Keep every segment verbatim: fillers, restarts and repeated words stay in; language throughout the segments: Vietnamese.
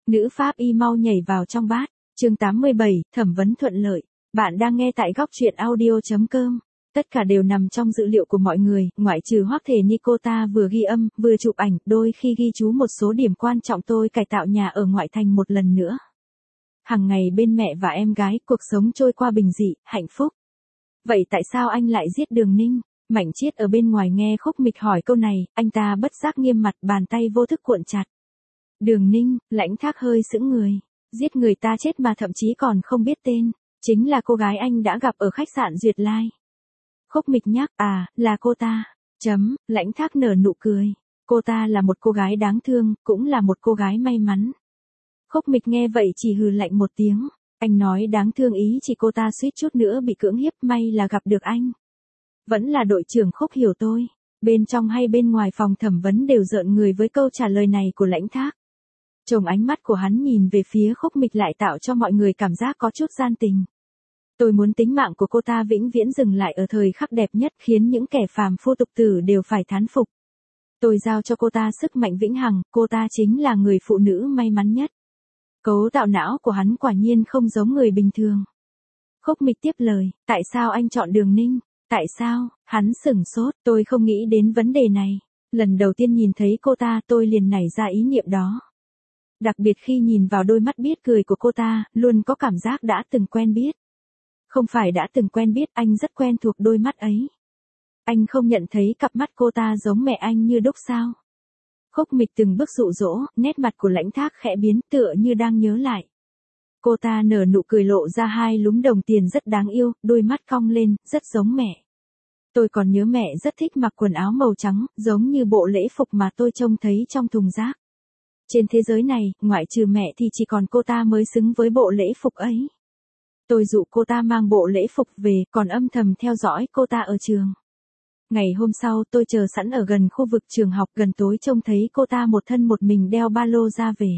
Nữ pháp y mau nhảy vào trong bát. Chương tám mươi bảy, thẩm vấn thuận lợi. Bạn đang nghe tại góc truyện audio chấm com. Tất cả đều nằm trong dữ liệu của mọi người, ngoại trừ Hoắc Thể Ni. Cô ta vừa ghi âm, vừa chụp ảnh, đôi khi ghi chú một số điểm quan trọng. Tôi cải tạo nhà ở ngoại thành một lần nữa. Hằng ngày bên mẹ và em gái, cuộc sống trôi qua bình dị, hạnh phúc. Vậy tại sao anh lại giết Đường Ninh? Mạnh Chiết ở bên ngoài nghe Khúc Mịch hỏi câu này, anh ta bất giác nghiêm mặt, bàn tay vô thức cuộn chặt. Đường Ninh, Lãnh Thác hơi sững người. Giết người ta chết mà thậm chí còn không biết tên. Chính là cô gái anh đã gặp ở khách sạn Duyệt Lai. Khúc Mịch nhắc, à, là cô ta. Chấm, Lãnh Thác nở nụ cười. Cô ta là một cô gái đáng thương, cũng là một cô gái may mắn. Khúc Mịch nghe vậy chỉ hừ lạnh một tiếng. Anh nói đáng thương ý chỉ cô ta suýt chút nữa bị cưỡng hiếp, may là gặp được anh. Vẫn là đội trưởng Khúc hiểu tôi. Bên trong hay bên ngoài phòng thẩm vấn đều rợn người với câu trả lời này của Lãnh Thác. Chồng ánh mắt của hắn nhìn về phía Khúc Mịch lại tạo cho mọi người cảm giác có chút gian tình. Tôi muốn tính mạng của cô ta vĩnh viễn dừng lại ở thời khắc đẹp nhất, khiến những kẻ phàm phu tục tử đều phải thán phục. Tôi giao cho cô ta sức mạnh vĩnh hằng, cô ta chính là người phụ nữ may mắn nhất. Cấu tạo não của hắn quả nhiên không giống người bình thường. Khúc Mịch tiếp lời, tại sao anh chọn Đường Ninh? Tại sao? Hắn sửng sốt, tôi không nghĩ đến vấn đề này. Lần đầu tiên nhìn thấy cô ta tôi liền nảy ra ý niệm đó. Đặc biệt khi nhìn vào đôi mắt biết cười của cô ta, luôn có cảm giác đã từng quen biết. Không phải đã từng quen biết, anh rất quen thuộc đôi mắt ấy. Anh không nhận thấy cặp mắt cô ta giống mẹ anh như đúc sao? Khúc Mịch từng bước dụ dỗ, nét mặt của Lãnh Thác khẽ biến tựa như đang nhớ lại. Cô ta nở nụ cười lộ ra hai lúm đồng tiền rất đáng yêu, đôi mắt cong lên, rất giống mẹ. Tôi còn nhớ mẹ rất thích mặc quần áo màu trắng, giống như bộ lễ phục mà tôi trông thấy trong thùng rác. Trên thế giới này, ngoại trừ mẹ thì chỉ còn cô ta mới xứng với bộ lễ phục ấy. Tôi dụ cô ta mang bộ lễ phục về, còn âm thầm theo dõi cô ta ở trường. Ngày hôm sau tôi chờ sẵn ở gần khu vực trường học, gần tối trông thấy cô ta một thân một mình đeo ba lô ra về.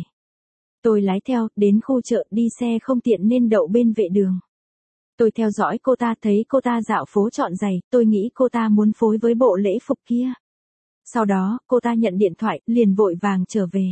Tôi lái theo, đến khu chợ, đi xe không tiện nên đậu bên vệ đường. Tôi theo dõi cô ta, thấy cô ta dạo phố chọn giày, tôi nghĩ cô ta muốn phối với bộ lễ phục kia. Sau đó, cô ta nhận điện thoại, liền vội vàng trở về.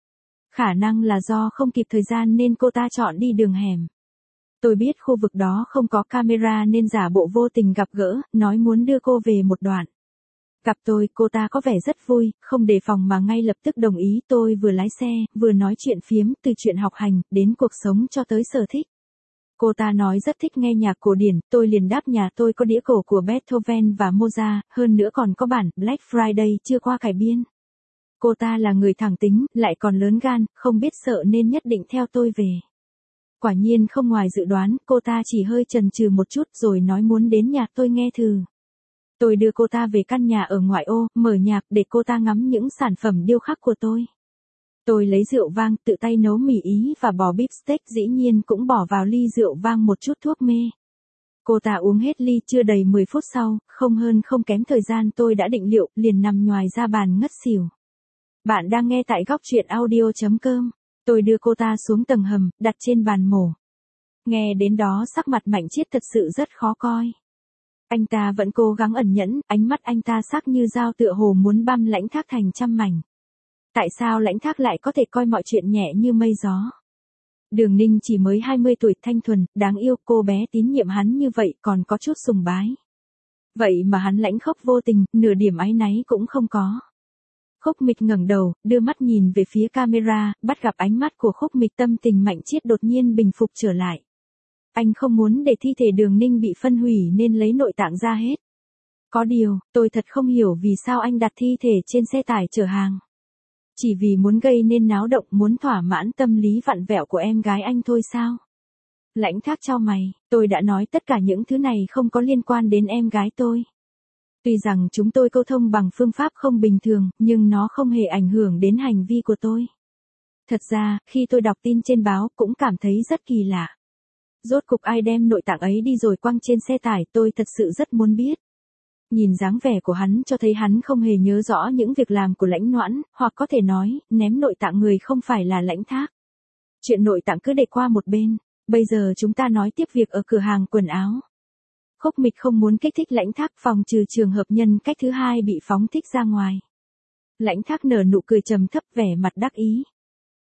Khả năng là do không kịp thời gian nên cô ta chọn đi đường hẻm. Tôi biết khu vực đó không có camera nên giả bộ vô tình gặp gỡ, nói muốn đưa cô về một đoạn. Gặp tôi, cô ta có vẻ rất vui, không đề phòng mà ngay lập tức đồng ý. Tôi vừa lái xe, vừa nói chuyện phiếm, từ chuyện học hành, đến cuộc sống cho tới sở thích. Cô ta nói rất thích nghe nhạc cổ điển, tôi liền đáp nhà tôi có đĩa cổ của Beethoven và Mozart, hơn nữa còn có bản Black Friday chưa qua cải biên. Cô ta là người thẳng tính, lại còn lớn gan, không biết sợ nên nhất định theo tôi về. Quả nhiên không ngoài dự đoán, cô ta chỉ hơi chần chừ một chút rồi nói muốn đến nhà tôi nghe thử. Tôi đưa cô ta về căn nhà ở ngoại ô, mở nhạc để cô ta ngắm những sản phẩm điêu khắc của tôi. Tôi lấy rượu vang, tự tay nấu mì Ý và bò bíp steak, dĩ nhiên cũng bỏ vào ly rượu vang một chút thuốc mê. Cô ta uống hết ly chưa đầy mười phút sau, không hơn không kém thời gian tôi đã định liệu, liền nằm nhoài ra bàn ngất xỉu. Bạn đang nghe tại góc truyện audio chấm com. Tôi đưa cô ta xuống tầng hầm, đặt trên bàn mổ. Nghe đến đó sắc mặt Mạnh Chiết thật sự rất khó coi. Anh ta vẫn cố gắng ẩn nhẫn, ánh mắt anh ta sắc như dao tựa hồ muốn băm Lãnh Thác thành trăm mảnh. Tại sao Lãnh Thác lại có thể coi mọi chuyện nhẹ như mây gió? Đường Ninh chỉ mới hai mươi tuổi, thanh thuần, đáng yêu, cô bé tín nhiệm hắn như vậy còn có chút sùng bái. Vậy mà hắn lãnh khốc vô tình, nửa điểm áy náy cũng không có. Khúc Mịch ngẩng đầu, đưa mắt nhìn về phía camera, bắt gặp ánh mắt của Khúc Mịch, tâm tình Mạnh Chiết đột nhiên bình phục trở lại. Anh không muốn để thi thể Đường Ninh bị phân hủy nên lấy nội tạng ra hết. Có điều, tôi thật không hiểu vì sao anh đặt thi thể trên xe tải chở hàng. Chỉ vì muốn gây nên náo động, muốn thỏa mãn tâm lý vặn vẹo của em gái anh thôi sao? Lãnh Thác chau mày, tôi đã nói tất cả những thứ này không có liên quan đến em gái tôi. Tuy rằng chúng tôi câu thông bằng phương pháp không bình thường, nhưng nó không hề ảnh hưởng đến hành vi của tôi. Thật ra, khi tôi đọc tin trên báo cũng cảm thấy rất kỳ lạ. Rốt cục ai đem nội tạng ấy đi rồi quăng trên xe tải, tôi thật sự rất muốn biết. Nhìn dáng vẻ của hắn cho thấy hắn không hề nhớ rõ những việc làm của Lãnh Noãn, hoặc có thể nói, ném nội tạng người không phải là Lãnh Thác. Chuyện nội tạng cứ để qua một bên, bây giờ chúng ta nói tiếp việc ở cửa hàng quần áo. Khúc Mịch không muốn kích thích Lãnh Thác, phòng trừ trường hợp nhân cách thứ hai bị phóng thích ra ngoài. Lãnh Thác nở nụ cười trầm thấp, vẻ mặt đắc ý.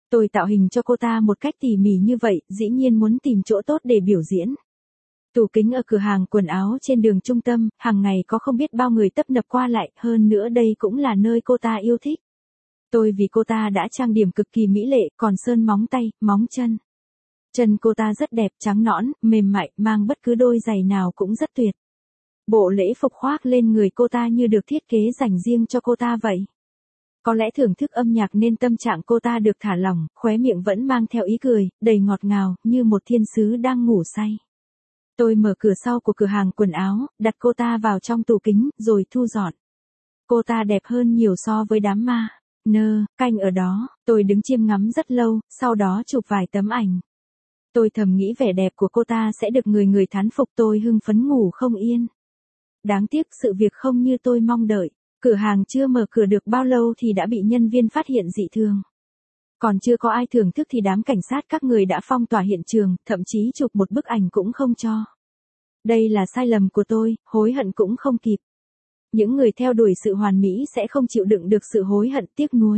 Tôi tạo hình cho cô ta một cách tỉ mỉ như vậy, dĩ nhiên muốn tìm chỗ tốt để biểu diễn. Tủ kính ở cửa hàng quần áo trên đường trung tâm, hàng ngày có không biết bao người tấp nập qua lại, hơn nữa đây cũng là nơi cô ta yêu thích. Tôi vì cô ta đã trang điểm cực kỳ mỹ lệ, còn sơn móng tay, móng chân. Chân cô ta rất đẹp, trắng nõn, mềm mại, mang bất cứ đôi giày nào cũng rất tuyệt. Bộ lễ phục khoác lên người cô ta như được thiết kế dành riêng cho cô ta vậy. Có lẽ thưởng thức âm nhạc nên tâm trạng cô ta được thả lỏng, khóe miệng vẫn mang theo ý cười, đầy ngọt ngào, như một thiên sứ đang ngủ say. Tôi mở cửa sau của cửa hàng quần áo, đặt cô ta vào trong tủ kính, rồi thu dọn. Cô ta đẹp hơn nhiều so với đám ma. Nơ, canh ở đó, tôi đứng chiêm ngắm rất lâu, sau đó chụp vài tấm ảnh. Tôi thầm nghĩ vẻ đẹp của cô ta sẽ được người người thán phục, tôi hưng phấn ngủ không yên. Đáng tiếc sự việc không như tôi mong đợi. Cửa hàng chưa mở cửa được bao lâu thì đã bị nhân viên phát hiện dị thường. Còn chưa có ai thưởng thức thì đám cảnh sát các người đã phong tỏa hiện trường, thậm chí chụp một bức ảnh cũng không cho. Đây là sai lầm của tôi, hối hận cũng không kịp. Những người theo đuổi sự hoàn mỹ sẽ không chịu đựng được sự hối hận tiếc nuối.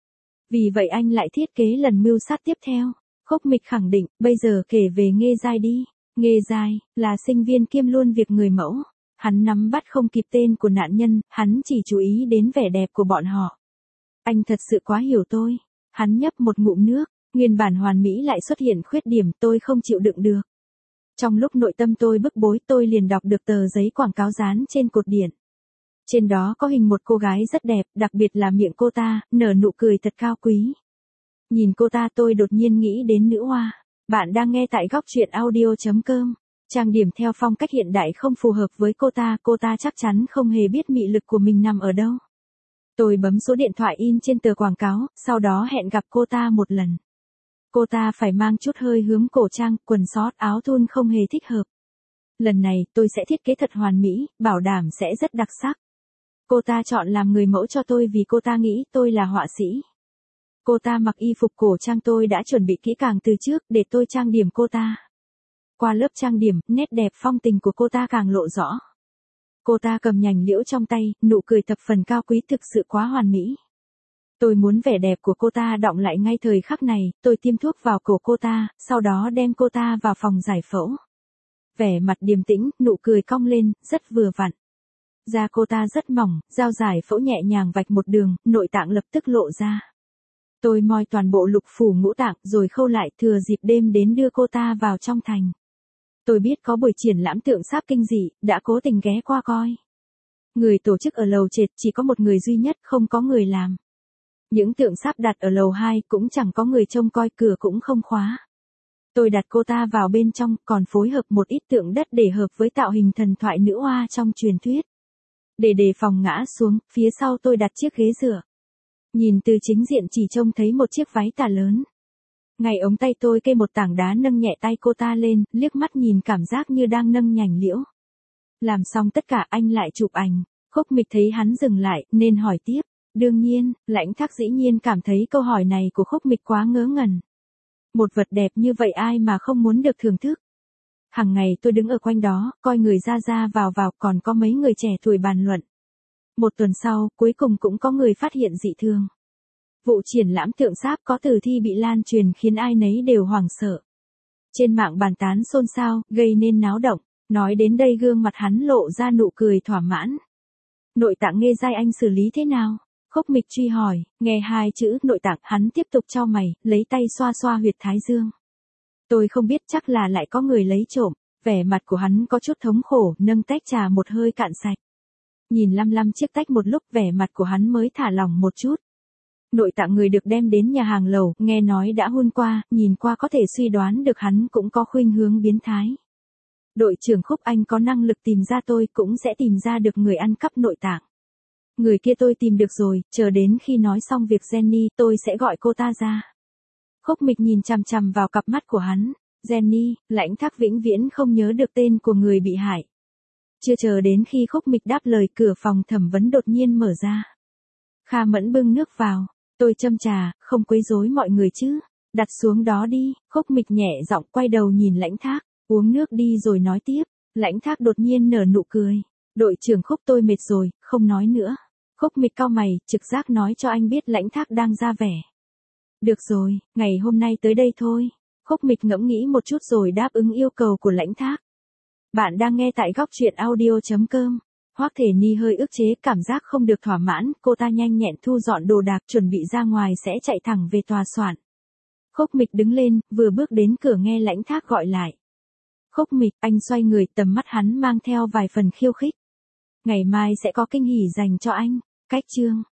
Vì vậy anh lại thiết kế lần mưu sát tiếp theo. Khúc Mịch khẳng định, bây giờ kể về Nghê Giai đi. Nghê Giai, là sinh viên kiêm luôn việc người mẫu. Hắn nắm bắt không kịp tên của nạn nhân, hắn chỉ chú ý đến vẻ đẹp của bọn họ. Anh thật sự quá hiểu tôi. Hắn nhấp một ngụm nước, nguyên bản hoàn mỹ lại xuất hiện khuyết điểm tôi không chịu đựng được. Trong lúc nội tâm tôi bức bối tôi liền đọc được tờ giấy quảng cáo dán trên cột điện. Trên đó có hình một cô gái rất đẹp, đặc biệt là miệng cô ta, nở nụ cười thật cao quý. Nhìn cô ta tôi đột nhiên nghĩ đến nữ hoa. Bạn đang nghe tại góc truyện audio chấm com. Trang điểm theo phong cách hiện đại không phù hợp với cô ta, cô ta chắc chắn không hề biết mị lực của mình nằm ở đâu. Tôi bấm số điện thoại in trên tờ quảng cáo, sau đó hẹn gặp cô ta một lần. Cô ta phải mang chút hơi hướng cổ trang, quần sót, áo thun không hề thích hợp. Lần này tôi sẽ thiết kế thật hoàn mỹ, bảo đảm sẽ rất đặc sắc. Cô ta chọn làm người mẫu cho tôi vì cô ta nghĩ tôi là họa sĩ. Cô ta mặc y phục cổ trang tôi đã chuẩn bị kỹ càng từ trước để tôi trang điểm cô ta. Qua lớp trang điểm, nét đẹp phong tình của cô ta càng lộ rõ. Cô ta cầm nhành liễu trong tay, nụ cười thập phần cao quý thực sự quá hoàn mỹ. Tôi muốn vẻ đẹp của cô ta đọng lại ngay thời khắc này, tôi tiêm thuốc vào cổ cô ta, sau đó đem cô ta vào phòng giải phẫu. Vẻ mặt điềm tĩnh, nụ cười cong lên, rất vừa vặn. Da cô ta rất mỏng, dao giải phẫu nhẹ nhàng vạch một đường, nội tạng lập tức lộ ra. Tôi moi toàn bộ lục phủ ngũ tạng rồi khâu lại, thừa dịp đêm đến đưa cô ta vào trong thành. Tôi biết có buổi triển lãm tượng sáp kinh dị, đã cố tình ghé qua coi. Người tổ chức ở lầu trệt chỉ có một người duy nhất, không có người làm. Những tượng sáp đặt ở lầu hai cũng chẳng có người trông coi, cửa cũng không khóa. Tôi đặt cô ta vào bên trong, còn phối hợp một ít tượng đất để hợp với tạo hình thần thoại nữ hoa trong truyền thuyết. Để đề phòng ngã xuống, phía sau tôi đặt chiếc ghế dựa. Nhìn từ chính diện chỉ trông thấy một chiếc váy tà lớn. Ngay ống tay tôi kê một tảng đá nâng nhẹ tay cô ta lên, liếc mắt nhìn cảm giác như đang nâng nhành liễu. Làm xong tất cả anh lại chụp ảnh. Khúc Mịch thấy hắn dừng lại, nên hỏi tiếp. Đương nhiên, Lãnh Thác dĩ nhiên cảm thấy câu hỏi này của Khúc Mịch quá ngớ ngẩn. Một vật đẹp như vậy ai mà không muốn được thưởng thức. Hàng ngày tôi đứng ở quanh đó, coi người ra ra vào vào, còn có mấy người trẻ tuổi bàn luận. Một tuần sau, cuối cùng cũng có người phát hiện dị thường. Vụ triển lãm tượng sáp có tử thi bị lan truyền khiến ai nấy đều hoảng sợ. Trên mạng bàn tán xôn xao, gây nên náo động. Nói đến đây gương mặt hắn lộ ra nụ cười thỏa mãn. Nội tạng Nghê Giai anh xử lý thế nào? Khúc Mịch truy hỏi, nghe hai chữ nội tạng, hắn tiếp tục chau mày, lấy tay xoa xoa huyệt thái dương. Tôi không biết, chắc là lại có người lấy trộm. Vẻ mặt của hắn có chút thống khổ, nâng tách trà một hơi cạn sạch. Nhìn lăm lăm chiếc tách một lúc, vẻ mặt của hắn mới thả lỏng một chút. Nội tạng người được đem đến nhà hàng lầu, nghe nói đã hun qua, nhìn qua có thể suy đoán được hắn cũng có khuynh hướng biến thái. Đội trưởng Khúc, anh có năng lực tìm ra tôi cũng sẽ tìm ra được người ăn cắp nội tạng. Người kia tôi tìm được rồi, chờ đến khi nói xong việc Jenny tôi sẽ gọi cô ta ra. Khúc Mịch nhìn chằm chằm vào cặp mắt của hắn. Jenny, Lãnh Thác vĩnh viễn không nhớ được tên của người bị hại. Chưa chờ đến khi Khúc Mịch đáp lời, cửa phòng thẩm vấn đột nhiên mở ra. Kha Mẫn bưng nước vào. Tôi châm trà, không quấy rối mọi người chứ. Đặt xuống đó đi. Khúc Mịch nhẹ giọng quay đầu nhìn Lãnh Thác. Uống nước đi rồi nói tiếp. Lãnh Thác đột nhiên nở nụ cười. Đội trưởng Khúc, tôi mệt rồi, không nói nữa. Khúc Mịch cau mày, trực giác nói cho anh biết Lãnh Thác đang ra vẻ. Được rồi, ngày hôm nay tới đây thôi. Khúc Mịch ngẫm nghĩ một chút rồi đáp ứng yêu cầu của Lãnh Thác. Bạn đang nghe tại góc truyện audio.com. Hoắc Thể Ni hơi ức chế cảm giác không được thỏa mãn, cô ta nhanh nhẹn thu dọn đồ đạc chuẩn bị ra ngoài sẽ chạy thẳng về tòa soạn. Khúc Mịch đứng lên, vừa bước đến cửa nghe Lãnh Thác gọi lại. Khúc Mịch, anh xoay người, tầm mắt hắn mang theo vài phần khiêu khích. Ngày mai sẽ có kinh hỉ dành cho anh. Cách chương.